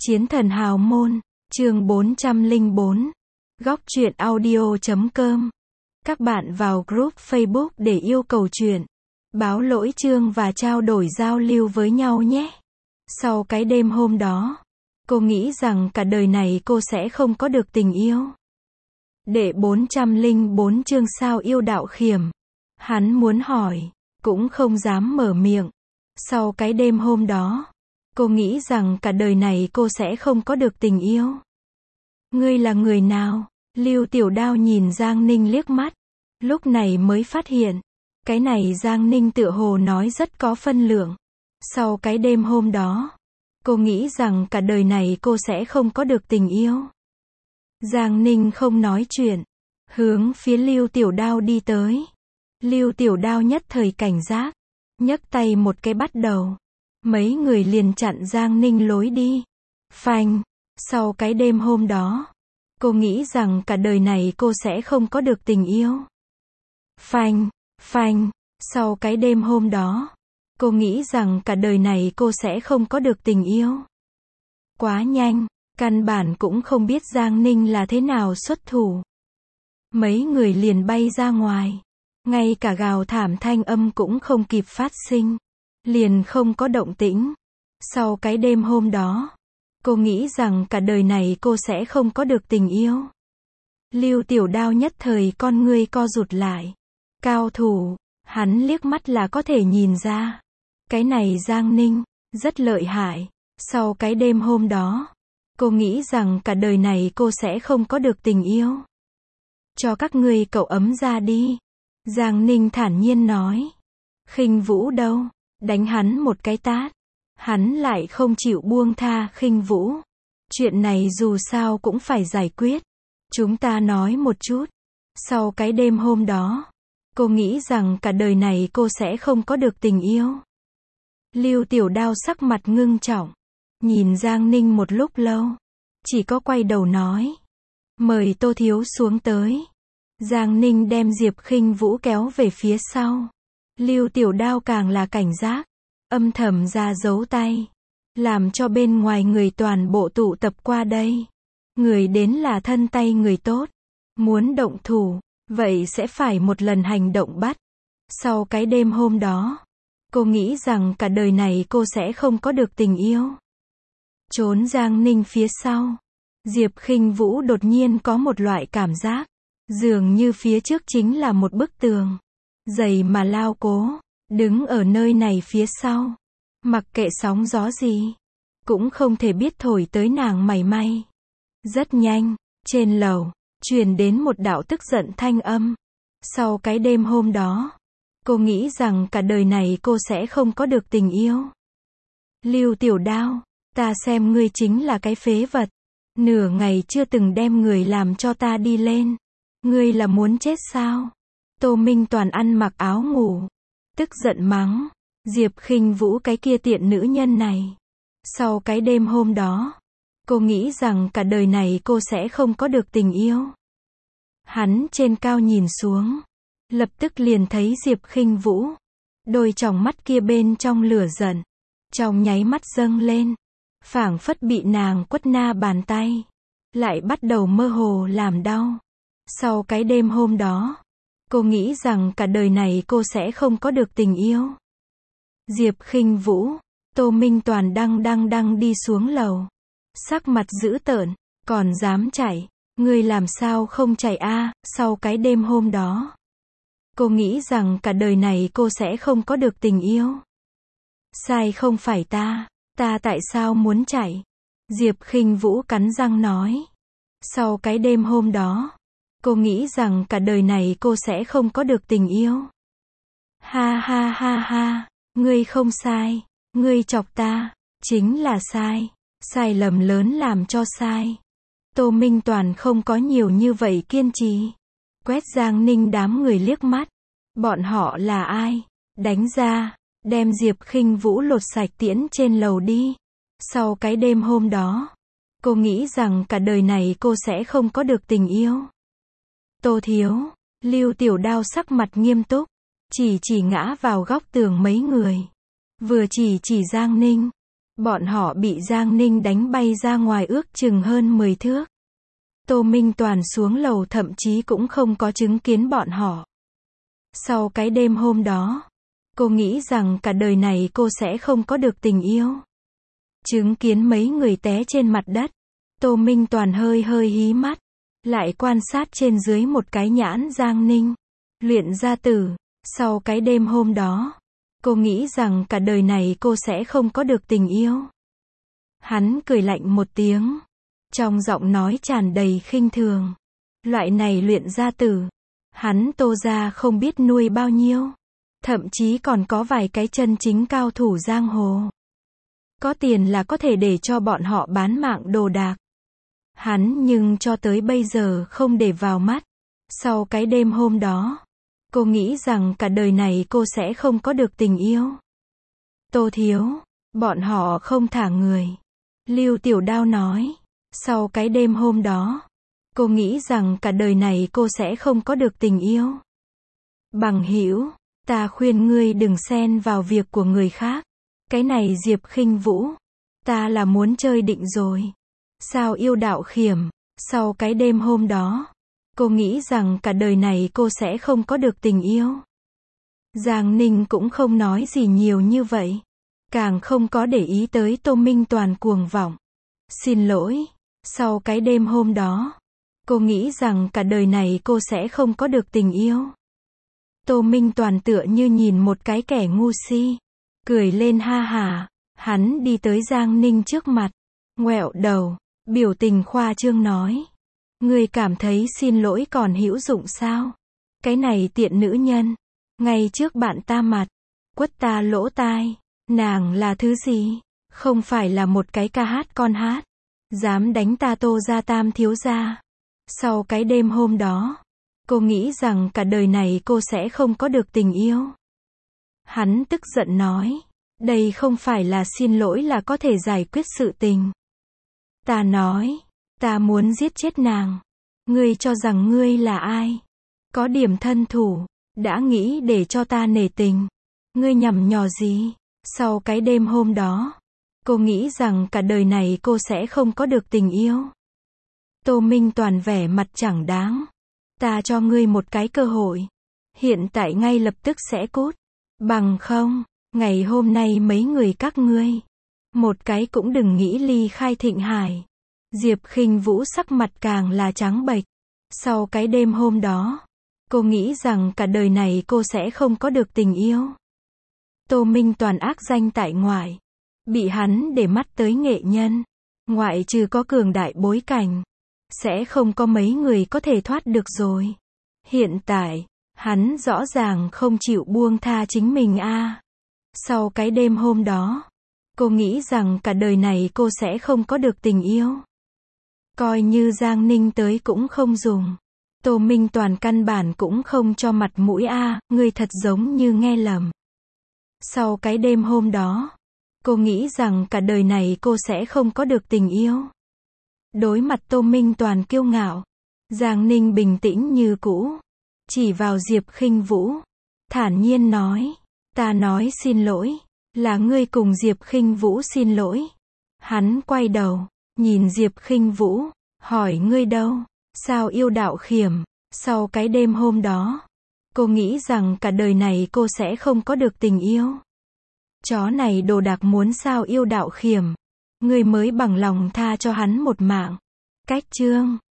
Chiến thần hào môn, chương 404. Góc truyện audio.com. Các bạn vào group Facebook để yêu cầu truyện, báo lỗi chương và trao đổi giao lưu với nhau nhé. Sau cái đêm hôm đó, cô nghĩ rằng cả đời này cô sẽ không có được tình yêu. Đệ 404 chương sao yêu đạo khiểm. Hắn muốn hỏi, cũng không dám mở miệng. Sau cái đêm hôm đó, cô nghĩ rằng cả đời này cô sẽ không có được tình yêu. Ngươi là người nào? Lưu Tiểu Đao nhìn Giang Ninh liếc mắt. Lúc này mới phát hiện, cái này Giang Ninh tựa hồ nói rất có phân lượng. Sau cái đêm hôm đó, cô nghĩ rằng cả đời này cô sẽ không có được tình yêu. Giang Ninh không nói chuyện, hướng phía Lưu Tiểu Đao đi tới. Lưu Tiểu Đao nhất thời cảnh giác, nhấc tay một cái bắt đầu. Mấy người liền chặn Giang Ninh lối đi. Phanh, sau cái đêm hôm đó, cô nghĩ rằng cả đời này cô sẽ không có được tình yêu. Phanh, phanh, sau cái đêm hôm đó, cô nghĩ rằng cả đời này cô sẽ không có được tình yêu. Quá nhanh, căn bản cũng không biết Giang Ninh là thế nào xuất thủ. Mấy người liền bay ra ngoài. Ngay cả gào thảm thanh âm cũng không kịp phát sinh. Liền không có động tĩnh. Sau cái đêm hôm đó, cô nghĩ rằng cả đời này cô sẽ không có được tình yêu. Lưu Tiểu Đao nhất thời con ngươi co rụt lại. Cao thủ, hắn liếc mắt là có thể nhìn ra. Cái này Giang Ninh, rất lợi hại. Sau cái đêm hôm đó, cô nghĩ rằng cả đời này cô sẽ không có được tình yêu. Cho các ngươi cậu ấm ra đi. Giang Ninh thản nhiên nói. Khinh Vũ đâu? Đánh hắn một cái tát. Hắn lại không chịu buông tha Khinh Vũ. Chuyện này dù sao cũng phải giải quyết. Chúng ta nói một chút. Sau cái đêm hôm đó, cô nghĩ rằng cả đời này cô sẽ không có được tình yêu. Lưu Tiểu Đao sắc mặt ngưng trọng. Nhìn Giang Ninh một lúc lâu. Chỉ có quay đầu nói. Mời Tô Thiếu xuống tới. Giang Ninh đem Diệp Khinh Vũ kéo về phía sau. Lưu Tiểu Đao càng là cảnh giác. Âm thầm ra dấu tay. Làm cho bên ngoài người toàn bộ tụ tập qua đây. Người đến là thân tay người tốt. Muốn động thủ, vậy sẽ phải một lần hành động bắt. Sau cái đêm hôm đó, cô nghĩ rằng cả đời này cô sẽ không có được tình yêu. Trốn Giang Ninh phía sau. Diệp Khinh Vũ đột nhiên có một loại cảm giác. Dường như phía trước chính là một bức tường. Dày mà lao cố. Đứng ở nơi này phía sau. Mặc kệ sóng gió gì. Cũng không thể biết thổi tới nàng mảy may. Rất nhanh. Trên lầu. Truyền đến một đạo tức giận thanh âm. Sau cái đêm hôm đó. Cô nghĩ rằng cả đời này cô sẽ không có được tình yêu. Lưu Tiểu Đao. Ta xem ngươi chính là cái phế vật. Nửa ngày chưa từng đem người làm cho ta đi lên. Ngươi là muốn chết sao? Tô Minh Toàn ăn mặc áo ngủ. Tức giận mắng. Diệp Khinh Vũ cái kia tiện nữ nhân này. Sau cái đêm hôm đó, cô nghĩ rằng cả đời này cô sẽ không có được tình yêu. Hắn trên cao nhìn xuống. Lập tức liền thấy Diệp Khinh Vũ. Đôi tròng mắt kia bên trong lửa giận. Trong nháy mắt dâng lên. Phảng phất bị nàng quất na bàn tay. Lại bắt đầu mơ hồ làm đau. Sau cái đêm hôm đó, cô nghĩ rằng cả đời này cô sẽ không có được tình yêu. Diệp Khinh Vũ, Tô Minh Toàn đang đi xuống lầu. Sắc mặt dữ tợn, còn dám chạy. Ngươi làm sao không chạy a? Sau cái đêm hôm đó, cô nghĩ rằng cả đời này cô sẽ không có được tình yêu. Sai không phải ta tại sao muốn chạy? Diệp Khinh Vũ cắn răng nói. Sau cái đêm hôm đó, cô nghĩ rằng cả đời này cô sẽ không có được tình yêu. Ha ha ha ha, ngươi không sai, ngươi chọc ta, chính là sai, sai lầm lớn làm cho sai. Tô Minh Toàn không có nhiều như vậy kiên trì. Quét Giang Ninh đám người liếc mắt. Bọn họ là ai? Đánh ra, đem Diệp Khinh Vũ lột sạch tiễn trên lầu đi. Sau cái đêm hôm đó, cô nghĩ rằng cả đời này cô sẽ không có được tình yêu. Tô Thiếu, Lưu Tiểu Đao sắc mặt nghiêm túc, chỉ ngã vào góc tường mấy người. Vừa chỉ Giang Ninh. Bọn họ bị Giang Ninh đánh bay ra ngoài ước chừng hơn 10 thước. Tô Minh Toàn xuống lầu thậm chí cũng không có chứng kiến bọn họ. Sau cái đêm hôm đó, cô nghĩ rằng cả đời này cô sẽ không có được tình yêu. Chứng kiến mấy người té trên mặt đất, Tô Minh Toàn hơi hơi hí mắt, lại quan sát trên dưới một cái nhãn Giang Ninh, luyện gia tử. Sau cái đêm hôm đó, cô nghĩ rằng cả đời này cô sẽ không có được tình yêu. Hắn cười lạnh một tiếng, trong giọng nói tràn đầy khinh thường. Loại này luyện gia tử, hắn Tô gia không biết nuôi bao nhiêu, thậm chí còn có vài cái chân chính cao thủ giang hồ. Có tiền là có thể để cho bọn họ bán mạng đồ đạc. Hắn nhưng cho tới bây giờ không để vào mắt. Sau cái đêm hôm đó, cô nghĩ rằng cả đời này cô sẽ không có được tình yêu. Tô thiếu, bọn họ không thả người. Lưu Tiểu Đao nói. Sau cái đêm hôm đó, cô nghĩ rằng cả đời này cô sẽ không có được tình yêu. Bằng hữu, ta khuyên ngươi đừng xen vào việc của người khác. Cái này Diệp Khinh Vũ, ta là muốn chơi định rồi. Sao yêu đạo khiểm, sau cái đêm hôm đó, cô nghĩ rằng cả đời này cô sẽ không có được tình yêu. Giang Ninh cũng không nói gì nhiều như vậy, càng không có để ý tới Tô Minh Toàn cuồng vọng. Xin lỗi, sau cái đêm hôm đó, cô nghĩ rằng cả đời này cô sẽ không có được tình yêu. Tô Minh Toàn tựa như nhìn một cái kẻ ngu si, cười lên ha hả. Hắn đi tới Giang Ninh trước mặt, ngoẹo đầu, biểu tình khoa trương nói. Ngươi cảm thấy xin lỗi còn hữu dụng sao? Cái này tiện nữ nhân, ngay trước bạn ta mặt, quất ta lỗ tai. Nàng là thứ gì? Không phải là một cái ca hát con hát. Dám đánh ta Tô gia tam thiếu gia. Sau cái đêm hôm đó, cô nghĩ rằng cả đời này cô sẽ không có được tình yêu. Hắn tức giận nói. Đây không phải là xin lỗi là có thể giải quyết sự tình. Ta nói, ta muốn giết chết nàng. Ngươi cho rằng ngươi là ai? Có điểm thân thủ, đã nghĩ để cho ta nể tình. Ngươi nhằm nhò gì? Sau cái đêm hôm đó, cô nghĩ rằng cả đời này cô sẽ không có được tình yêu. Tô Minh Toàn vẻ mặt chẳng đáng. Ta cho ngươi một cái cơ hội. Hiện tại ngay lập tức sẽ cút. Bằng không, ngày hôm nay mấy người các ngươi, một cái cũng đừng nghĩ ly khai Thịnh Hải. Diệp Khinh Vũ sắc mặt càng là trắng bệch. Sau cái đêm hôm đó, cô nghĩ rằng cả đời này cô sẽ không có được tình yêu. Tô Minh Toàn ác danh tại ngoại, bị hắn để mắt tới nghệ nhân, ngoại trừ có cường đại bối cảnh, sẽ không có mấy người có thể thoát được rồi. Hiện tại, hắn rõ ràng không chịu buông tha chính mình a. Sau cái đêm hôm đó, cô nghĩ rằng cả đời này cô sẽ không có được tình yêu. Coi như Giang Ninh tới cũng không dùng. Tô Minh Toàn căn bản cũng không cho mặt mũi a, ngươi thật giống như nghe lầm. Sau cái đêm hôm đó, cô nghĩ rằng cả đời này cô sẽ không có được tình yêu. Đối mặt Tô Minh Toàn kiêu ngạo, Giang Ninh bình tĩnh như cũ, chỉ vào Diệp Khinh Vũ, thản nhiên nói, ta nói xin lỗi, là ngươi cùng Diệp Khinh Vũ xin lỗi. Hắn quay đầu, nhìn Diệp Khinh Vũ, hỏi ngươi đâu? Sao yêu đạo khiểm? Sau cái đêm hôm đó, cô nghĩ rằng cả đời này cô sẽ không có được tình yêu. Chó này đồ đạc muốn sao yêu đạo khiểm? Ngươi mới bằng lòng tha cho hắn một mạng. Cách chương